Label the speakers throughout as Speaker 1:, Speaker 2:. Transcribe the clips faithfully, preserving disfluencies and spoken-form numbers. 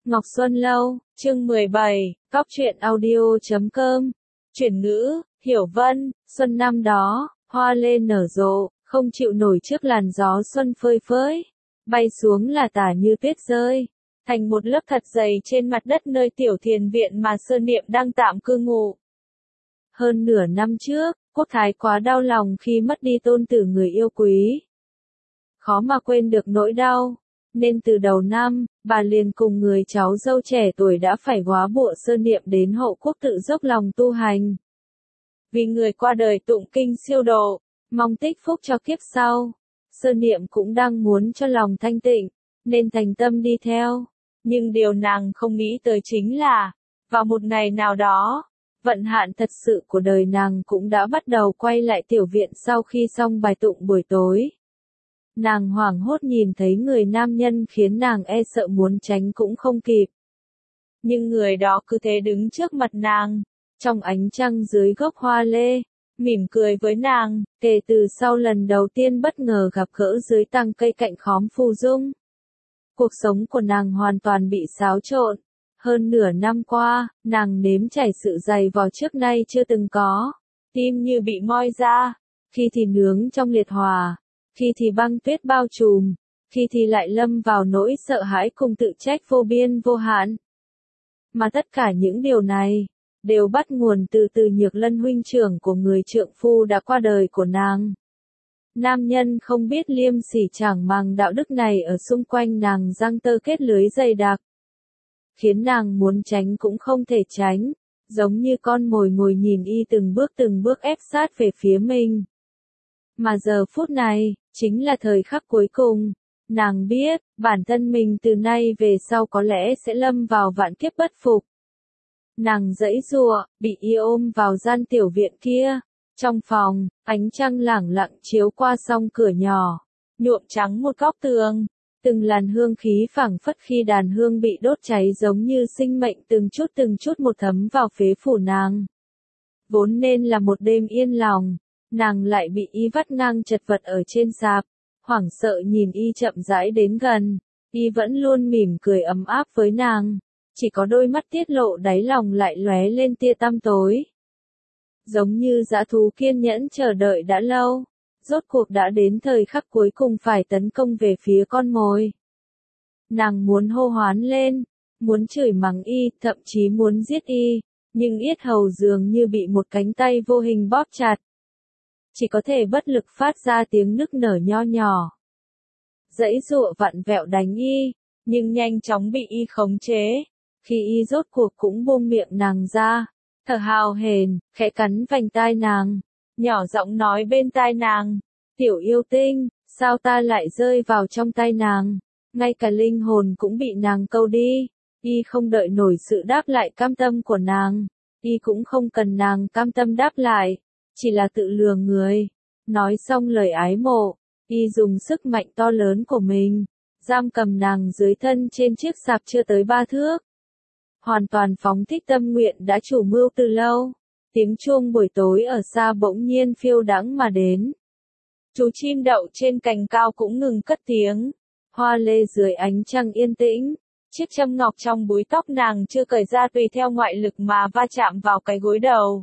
Speaker 1: Ngọc Xuân Lâu, chương mười bảy, Cóc truyện audio chấm com. Chuyển ngữ, Hiểu Vân, xuân năm đó, hoa lê nở rộ, không chịu nổi trước làn gió xuân phơi phới, bay xuống là tả như tuyết rơi, thành một lớp thật dày trên mặt đất nơi tiểu thiền viện mà Sơn Niệm đang tạm cư ngụ. Hơn nửa năm trước, Quốc Thái quá đau lòng khi mất đi tôn tử người yêu quý. Khó mà quên được nỗi đau, nên từ đầu năm, bà liền cùng người cháu dâu trẻ tuổi đã phải góa bụa Sơn Niệm đến Hậu Quốc tự dốc lòng tu hành. Vì người qua đời tụng kinh siêu độ, mong tích phúc cho kiếp sau, Sơn Niệm cũng đang muốn cho lòng thanh tịnh, nên thành tâm đi theo. Nhưng điều nàng không nghĩ tới chính là, vào một ngày nào đó, vận hạn thật sự của đời nàng cũng đã bắt đầu quay lại tiểu viện sau khi xong bài tụng buổi tối. Nàng hoảng hốt nhìn thấy người nam nhân khiến nàng e sợ muốn tránh cũng không kịp. Nhưng người đó cứ thế đứng trước mặt nàng, trong ánh trăng dưới gốc hoa lê, mỉm cười với nàng, kể từ sau lần đầu tiên bất ngờ gặp gỡ dưới tàng cây cạnh khóm phù dung. Cuộc sống của nàng hoàn toàn bị xáo trộn. Hơn nửa năm qua, nàng nếm trải sự dày vò trước nay chưa từng có. Tim như bị moi ra, khi thì nướng trong liệt hỏa, khi thì băng tuyết bao trùm, khi thì lại lâm vào nỗi sợ hãi cùng tự trách vô biên vô hạn. Mà tất cả những điều này, đều bắt nguồn từ từ Nhược Lân huynh trưởng của người trượng phu đã qua đời của nàng. Nam nhân không biết liêm sỉ chẳng màng đạo đức này ở xung quanh nàng giăng tơ kết lưới dày đặc, khiến nàng muốn tránh cũng không thể tránh, giống như con mồi ngồi nhìn y từng bước từng bước ép sát về phía mình. Mà giờ phút này, chính là thời khắc cuối cùng. Nàng biết, bản thân mình từ nay về sau có lẽ sẽ lâm vào vạn kiếp bất phục. Nàng giãy giụa, bị y ôm vào gian tiểu viện kia. Trong phòng, ánh trăng lẳng lặng chiếu qua song cửa nhỏ, nhuộm trắng một góc tường. Từng làn hương khí phảng phất khi đàn hương bị đốt cháy giống như sinh mệnh từng chút từng chút một thấm vào phế phủ nàng. Vốn nên là một đêm yên lòng, nàng lại bị y vắt ngang chật vật ở trên sạp, hoảng sợ nhìn y chậm rãi đến gần, y vẫn luôn mỉm cười ấm áp với nàng, chỉ có đôi mắt tiết lộ đáy lòng lại lóe lên tia tăm tối. Giống như dã thú kiên nhẫn chờ đợi đã lâu, rốt cuộc đã đến thời khắc cuối cùng phải tấn công về phía con mồi. Nàng muốn hô hoán lên, muốn chửi mắng y, thậm chí muốn giết y, nhưng yết hầu dường như bị một cánh tay vô hình bóp chặt. Chỉ có thể bất lực phát ra tiếng nức nở nho nhỏ. Giãy giụa vặn vẹo đánh y, nhưng nhanh chóng bị y khống chế. Khi y rốt cuộc cũng buông miệng nàng ra, thở hào hển, khẽ cắn vành tai nàng, nhỏ giọng nói bên tai nàng, tiểu yêu tinh, sao ta lại rơi vào trong tay nàng, ngay cả linh hồn cũng bị nàng câu đi. Y không đợi nổi sự đáp lại cam tâm của nàng, y cũng không cần nàng cam tâm đáp lại, chỉ là tự lừa người. Nói xong lời ái mộ, y dùng sức mạnh to lớn của mình, giam cầm nàng dưới thân trên chiếc sạp chưa tới ba thước. Hoàn toàn phóng thích tâm nguyện đã chủ mưu từ lâu. Tiếng chuông buổi tối ở xa bỗng nhiên phiêu đãng mà đến. Chú chim đậu trên cành cao cũng ngừng cất tiếng. Hoa lê dưới ánh trăng yên tĩnh. Chiếc châm ngọc trong búi tóc nàng chưa cởi ra tùy theo ngoại lực mà va chạm vào cái gối đầu.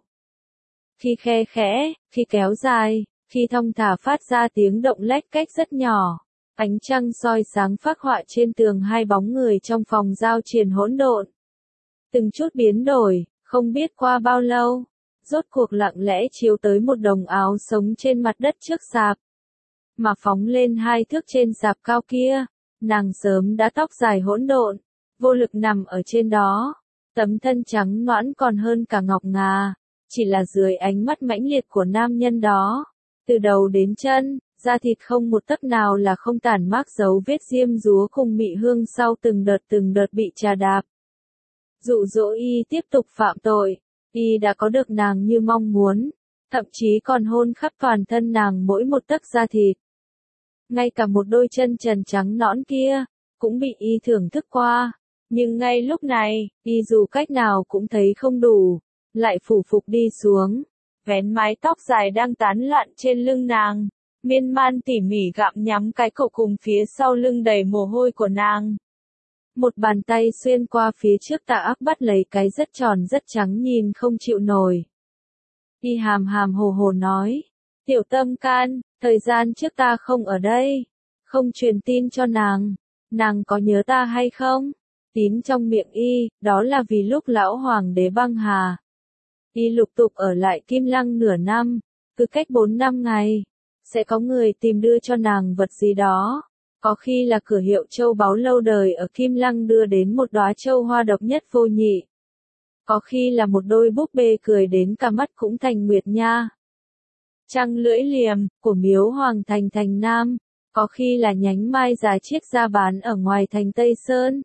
Speaker 1: Khi khe khẽ, khi kéo dài, khi thong thả phát ra tiếng động lách cách rất nhỏ. Ánh trăng soi sáng phác họa trên tường hai bóng người trong phòng giao triền hỗn độn. Từng chút biến đổi, không biết qua bao lâu, rốt cuộc lặng lẽ chiếu tới một đồng áo sống trên mặt đất trước sạp. Mà phóng lên hai thước trên sạp cao kia, nàng sớm đã tóc dài hỗn độn, vô lực nằm ở trên đó. Tấm thân trắng nõn còn hơn cả ngọc ngà, chỉ là dưới ánh mắt mãnh liệt của nam nhân đó. Từ đầu đến chân, da thịt không một tấc nào là không tản mác dấu vết diêm dúa cùng mị hương sau từng đợt từng đợt bị trà đạp. Dụ dỗ y tiếp tục phạm tội, y đã có được nàng như mong muốn, thậm chí còn hôn khắp toàn thân nàng mỗi một tấc da thịt. Ngay cả một đôi chân trần trắng nõn kia, cũng bị y thưởng thức qua, nhưng ngay lúc này, y dù cách nào cũng thấy không đủ, lại phủ phục đi xuống, vén mái tóc dài đang tán loạn trên lưng nàng, miên man tỉ mỉ gặm nhắm cái cổ cùng phía sau lưng đầy mồ hôi của nàng. Một bàn tay xuyên qua phía trước tà ác bắt lấy cái rất tròn rất trắng nhìn không chịu nổi. Y hàm hàm hồ hồ nói, tiểu tâm can, thời gian trước ta không ở đây, không truyền tin cho nàng, nàng có nhớ ta hay không? Tín trong miệng y, đó là vì lúc lão hoàng đế băng hà. Y lục tục ở lại Kim Lăng nửa năm, cứ cách bốn năm ngày, sẽ có người tìm đưa cho nàng vật gì đó. Có khi là cửa hiệu châu báu lâu đời ở Kim Lăng đưa đến một đóa châu hoa độc nhất vô nhị. Có khi là một đôi búp bê cười đến cả mắt cũng thành nguyệt nha. Trăng lưỡi liềm, của miếu hoàng thành thành Nam. Có khi là nhánh mai giá chiếc ra bán ở ngoài thành Tây Sơn.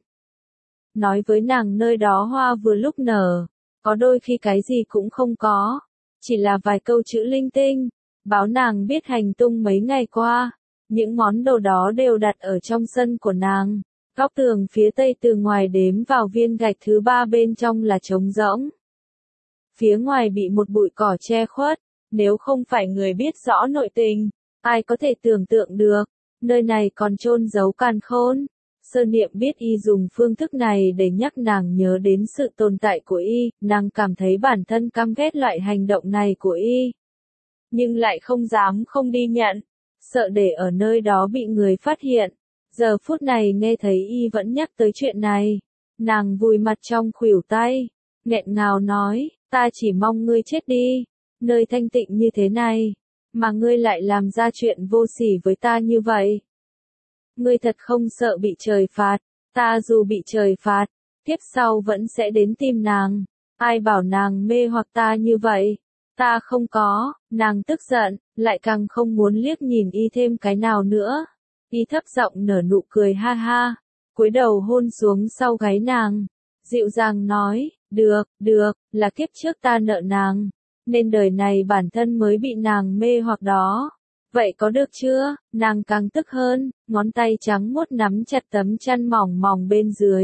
Speaker 1: Nói với nàng nơi đó hoa vừa lúc nở. Có đôi khi cái gì cũng không có. Chỉ là vài câu chữ linh tinh. Báo nàng biết hành tung mấy ngày qua. Những món đồ đó đều đặt ở trong sân của nàng. Góc tường phía tây từ ngoài đếm vào viên gạch thứ ba bên trong là trống rỗng. Phía ngoài bị một bụi cỏ che khuất. Nếu không phải người biết rõ nội tình, ai có thể tưởng tượng được, nơi này còn chôn giấu càn khôn. Sơ Niệm biết y dùng phương thức này để nhắc nàng nhớ đến sự tồn tại của y, nàng cảm thấy bản thân căm ghét loại hành động này của y. Nhưng lại không dám không đi nhận, sợ để ở nơi đó bị người phát hiện. Giờ phút này nghe thấy y vẫn nhắc tới chuyện này, nàng vùi mặt trong khuỷu tay, nghẹn ngào nói, ta chỉ mong ngươi chết đi, nơi thanh tịnh như thế này, mà ngươi lại làm ra chuyện vô sỉ với ta như vậy. Ngươi thật không sợ bị trời phạt, ta dù bị trời phạt, kiếp sau vẫn sẽ đến tìm nàng, ai bảo nàng mê hoặc ta như vậy, ta không có, nàng tức giận, lại càng không muốn liếc nhìn y thêm cái nào nữa. Y thấp giọng nở nụ cười ha ha, cúi đầu hôn xuống sau gáy nàng, dịu dàng nói, được, được, là kiếp trước ta nợ nàng, nên đời này bản thân mới bị nàng mê hoặc đó. Vậy có được chưa? Nàng càng tức hơn, ngón tay trắng muốt nắm chặt tấm chăn mỏng mỏng bên dưới.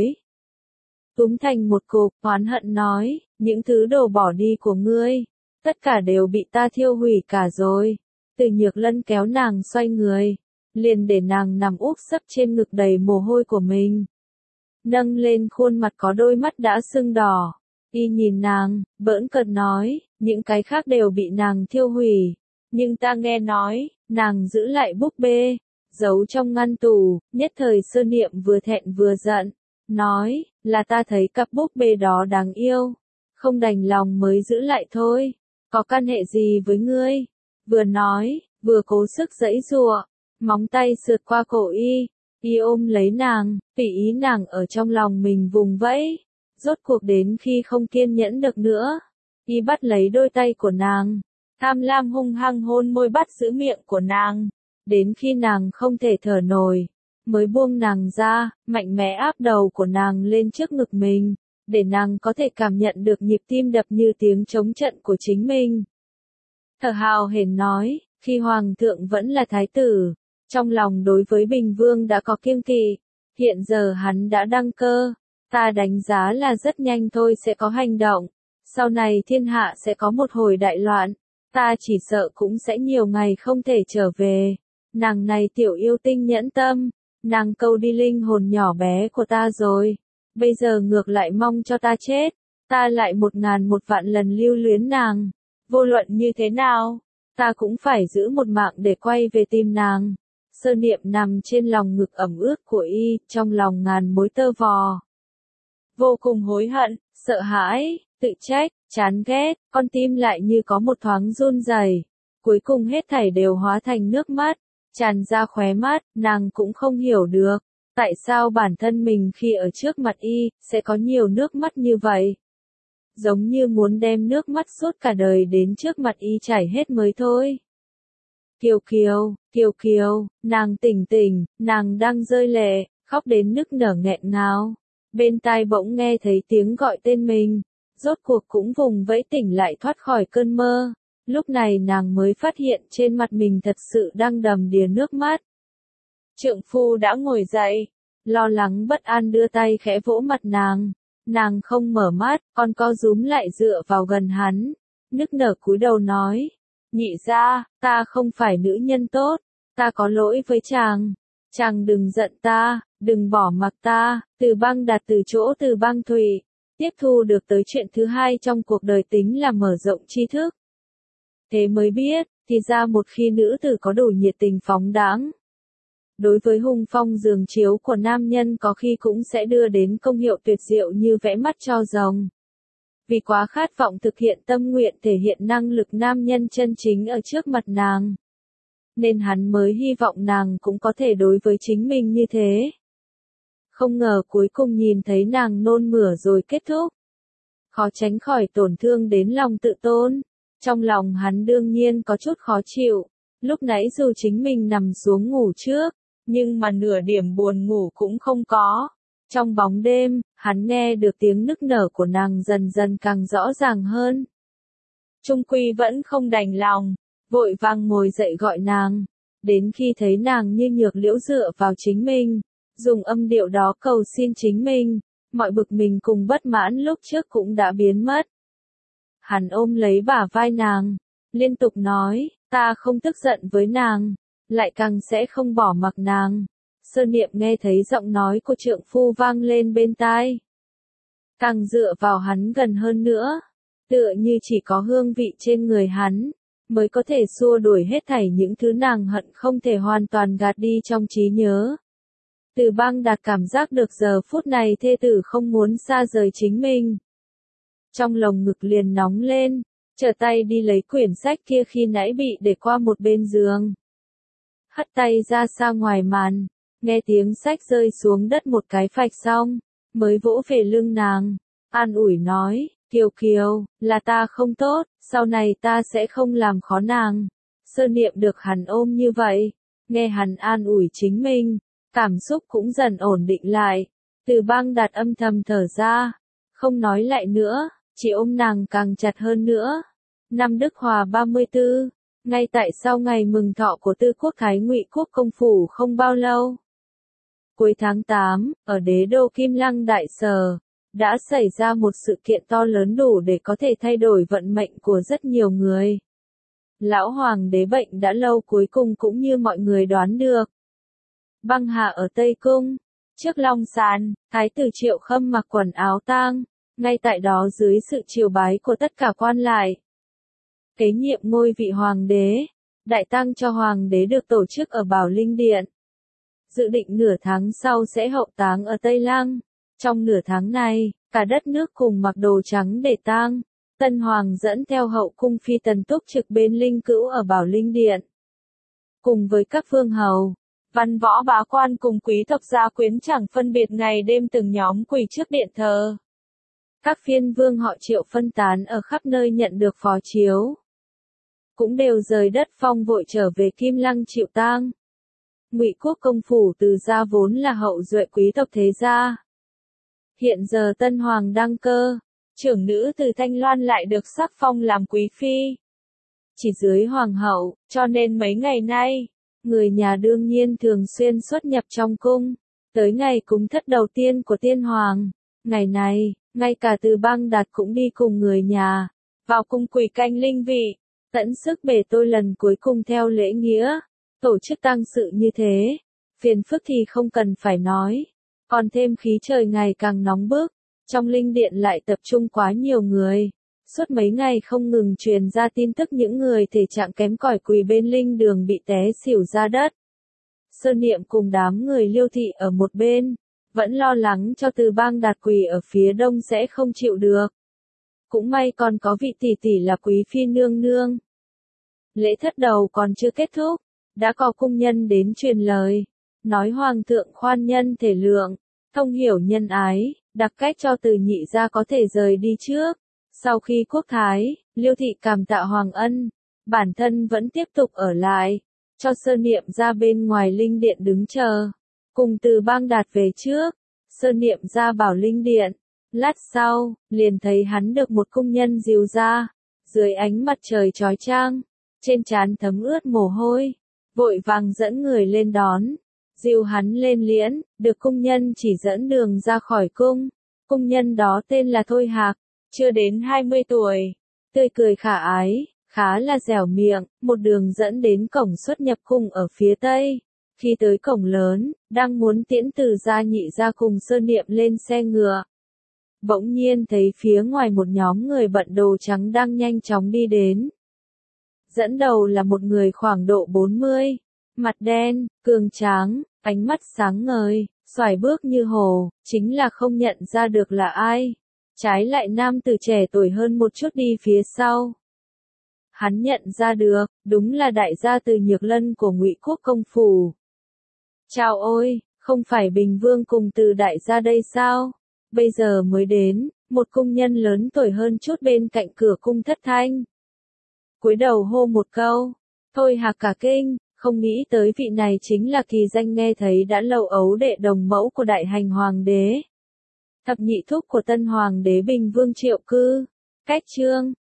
Speaker 1: Túm thành một cục, oán hận nói, những thứ đồ bỏ đi của ngươi, tất cả đều bị ta thiêu hủy cả rồi. Từ Nhược Lân kéo nàng xoay người, liền để nàng nằm úp sấp trên ngực đầy mồ hôi của mình. Nâng lên khuôn mặt có đôi mắt đã sưng đỏ. Y nhìn nàng, bỡn cợt nói, những cái khác đều bị nàng thiêu hủy. Nhưng ta nghe nói, nàng giữ lại búp bê, giấu trong ngăn tủ, nhất thời Sơ Niệm vừa thẹn vừa giận. Nói, là ta thấy cặp búp bê đó đáng yêu, không đành lòng mới giữ lại thôi, có căn hệ gì với ngươi? Vừa nói, vừa cố sức giãy giụa, móng tay sượt qua cổ y, y ôm lấy nàng, tùy ý nàng ở trong lòng mình vùng vẫy. Rốt cuộc đến khi không kiên nhẫn được nữa, y bắt lấy đôi tay của nàng, tham lam hung hăng hôn môi bắt giữ miệng của nàng, đến khi nàng không thể thở nổi, mới buông nàng ra, mạnh mẽ áp đầu của nàng lên trước ngực mình, để nàng có thể cảm nhận được nhịp tim đập như tiếng trống trận của chính mình. Thở hào hển nói, khi hoàng thượng vẫn là thái tử, trong lòng đối với Bình Vương đã có kiêng kỵ, hiện giờ hắn đã đăng cơ, ta đánh giá là rất nhanh thôi sẽ có hành động, sau này thiên hạ sẽ có một hồi đại loạn, ta chỉ sợ cũng sẽ nhiều ngày không thể trở về. Nàng này tiểu yêu tinh nhẫn tâm, nàng câu đi linh hồn nhỏ bé của ta rồi, bây giờ ngược lại mong cho ta chết, ta lại một ngàn một vạn lần lưu luyến nàng, vô luận như thế nào, ta cũng phải giữ một mạng để quay về tìm nàng. Sơ Niệm nằm trên lòng ngực ẩm ướt của y, trong lòng ngàn mối tơ vò. Vô cùng hối hận, sợ hãi, tự trách, chán ghét, con tim lại như có một thoáng run rẩy. Cuối cùng hết thảy đều hóa thành nước mắt, tràn ra khóe mắt, nàng cũng không hiểu được, tại sao bản thân mình khi ở trước mặt y, sẽ có nhiều nước mắt như vậy. Giống như muốn đem nước mắt suốt cả đời đến trước mặt y chảy hết mới thôi. Kiều Kiều, Kiều Kiều, nàng tỉnh tỉnh, nàng đang rơi lệ, khóc đến nức nở nghẹn ngào. Bên tai bỗng nghe thấy tiếng gọi tên mình, rốt cuộc cũng vùng vẫy tỉnh lại thoát khỏi cơn mơ. Lúc này nàng mới phát hiện trên mặt mình thật sự đang đầm đìa nước mắt. Trượng phu đã ngồi dậy, lo lắng bất an đưa tay khẽ vỗ mặt nàng. Nàng không mở mắt, con co rúm lại dựa vào gần hắn, nức nở cúi đầu nói, nhị gia, ta không phải nữ nhân tốt, ta có lỗi với chàng, Chàng đừng giận ta, đừng bỏ mặc ta, Từ Bang Đạt từ chỗ Từ Bang Thụy, tiếp thu được tới chuyện thứ hai trong cuộc đời tính là mở rộng tri thức. Thế mới biết, thì ra một khi nữ tử có đủ nhiệt tình phóng đãng, đối với hùng phong giường chiếu của nam nhân có khi cũng sẽ đưa đến công hiệu tuyệt diệu như vẽ mắt cho rồng. Vì quá khát vọng thực hiện tâm nguyện thể hiện năng lực nam nhân chân chính ở trước mặt nàng, nên hắn mới hy vọng nàng cũng có thể đối với chính mình như thế. Không ngờ cuối cùng nhìn thấy nàng nôn mửa rồi kết thúc. Khó tránh khỏi tổn thương đến lòng tự tôn. Trong lòng hắn đương nhiên có chút khó chịu. Lúc nãy dù chính mình nằm xuống ngủ trước, nhưng mà nửa điểm buồn ngủ cũng không có. Trong bóng đêm, hắn nghe được tiếng nức nở của nàng dần dần càng rõ ràng hơn. Trung quy vẫn không đành lòng, vội vàng ngồi dậy gọi nàng. Đến khi thấy nàng như nhược liễu dựa vào chính mình, dùng âm điệu đó cầu xin chính mình, mọi bực mình cùng bất mãn lúc trước cũng đã biến mất. Hắn ôm lấy bả vai nàng, liên tục nói, ta không tức giận với nàng, lại càng sẽ không bỏ mặc nàng. Sơ Niệm nghe thấy giọng nói của trượng phu vang lên bên tai, càng dựa vào hắn gần hơn nữa, tựa như chỉ có hương vị trên người hắn, mới có thể xua đuổi hết thảy những thứ nàng hận không thể hoàn toàn gạt đi trong trí nhớ. Từ Bang Đạt cảm giác được giờ phút này thê tử không muốn xa rời chính mình. Trong lồng ngực liền nóng lên, trở tay đi lấy quyển sách kia khi nãy bị để qua một bên giường. Hất tay ra xa ngoài màn, nghe tiếng sách rơi xuống đất một cái phạch xong, mới vỗ về lưng nàng, an ủi nói, Kiều Kiều, là ta không tốt, sau này ta sẽ không làm khó nàng. Sơ Niệm được hắn ôm như vậy, nghe hắn an ủi chính mình, cảm xúc cũng dần ổn định lại. Từ Bang Đạt âm thầm thở ra, không nói lại nữa, chỉ ôm nàng càng chặt hơn nữa. Năm Đức Hòa ba mươi tư, ngay tại sau ngày mừng thọ của Tư Quốc Thái Ngụy Quốc công phủ không bao lâu. Cuối tháng tám, ở đế đô Kim Lăng Đại Sở, đã xảy ra một sự kiện to lớn đủ để có thể thay đổi vận mệnh của rất nhiều người. Lão hoàng đế bệnh đã lâu cuối cùng cũng như mọi người đoán được. Băng hà ở Tây Cung, trước long sàn, Thái tử Triệu Khâm mặc quần áo tang, ngay tại đó dưới sự triều bái của tất cả quan lại. Kế nhiệm ngôi vị hoàng đế, đại tang cho hoàng đế được tổ chức ở Bảo Linh Điện. Dự định nửa tháng sau sẽ hậu táng ở Tây Lăng. Trong nửa tháng này, cả đất nước cùng mặc đồ trắng để tang. Tân Hoàng dẫn theo hậu cung phi tần túc trực bên linh cữu ở Bảo Linh Điện. Cùng với các vương hầu, văn võ bá quan cùng quý tộc gia quyến chẳng phân biệt ngày đêm từng nhóm quỳ trước điện thờ. Các phiên vương họ Triệu phân tán ở khắp nơi nhận được phó chiếu, cũng đều rời đất phong vội trở về Kim Lăng chịu tang. Ngụy Quốc công phủ Từ gia vốn là hậu duệ quý tộc thế gia. Hiện giờ Tân Hoàng đăng cơ, trưởng nữ Từ Thanh Loan lại được sắc phong làm quý phi, chỉ dưới hoàng hậu, cho nên mấy ngày nay, người nhà đương nhiên thường xuyên xuất nhập trong cung. Tới ngày cúng thất đầu tiên của tiên hoàng, ngày này, ngay cả Từ Bang Đạt cũng đi cùng người nhà, vào cung quỳ canh linh vị, tận sức bề tôi lần cuối cùng theo lễ nghĩa, tổ chức tang sự như thế. Phiền phức thì không cần phải nói, còn thêm khí trời ngày càng nóng bức, trong linh điện lại tập trung quá nhiều người. Suốt mấy ngày không ngừng truyền ra tin tức những người thể trạng kém cỏi quỳ bên linh đường bị té xỉu ra đất. Sơ Niệm cùng đám người Liêu thị ở một bên, vẫn lo lắng cho Từ Bang Đạt quỳ ở phía đông sẽ không chịu được. Cũng may còn có vị tỷ tỷ là quý phi nương nương. Lễ thất đầu còn chưa kết thúc, đã có cung nhân đến truyền lời, nói hoàng thượng khoan nhân thể lượng, thông hiểu nhân ái, đặc cách cho Từ nhị gia có thể rời đi trước. Sau khi quốc thái, Liêu thị cảm tạ hoàng ân, bản thân vẫn tiếp tục ở lại, cho Sơ Niệm ra bên ngoài linh điện đứng chờ, cùng Từ Bang Đạt về trước. Sơ Niệm ra Bảo Linh Điện, lát sau, liền thấy hắn được một cung nhân dìu ra, dưới ánh mặt trời chói chang, trên trán thấm ướt mồ hôi, vội vàng dẫn người lên đón, dìu hắn lên liễn, được cung nhân chỉ dẫn đường ra khỏi cung. Cung nhân đó tên là Thôi Hạc, chưa đến hai mươi tuổi, tươi cười khả ái, khá là dẻo miệng, một đường dẫn đến cổng xuất nhập cung ở phía tây. Khi tới cổng lớn, đang muốn tiễn Từ gia nhị gia cùng Sơn Niệm lên xe ngựa. Bỗng nhiên thấy phía ngoài một nhóm người bận đồ trắng đang nhanh chóng đi đến. Dẫn đầu là một người khoảng độ bốn mươi, mặt đen, cường tráng, ánh mắt sáng ngời, xoài bước như hồ, chính là không nhận ra được là ai. Trái lại nam tử trẻ tuổi hơn một chút đi phía sau. Hắn nhận ra được, đúng là đại gia Từ Nhược Lân của Ngụy Quốc công phủ. Chào ôi, không phải Bình Vương cùng Từ đại gia đây sao? Bây giờ mới đến, một cung nhân lớn tuổi hơn chút bên cạnh cửa cung thất thanh. Cúi đầu hô một câu, Thôi Hạc cả kinh, không nghĩ tới vị này chính là kỳ danh nghe thấy đã lâu ấu đệ đồng mẫu của đại hành hoàng đế. Thập nhị thúc của tân hoàng đế Bình Vương Triệu Cư. Cách chương,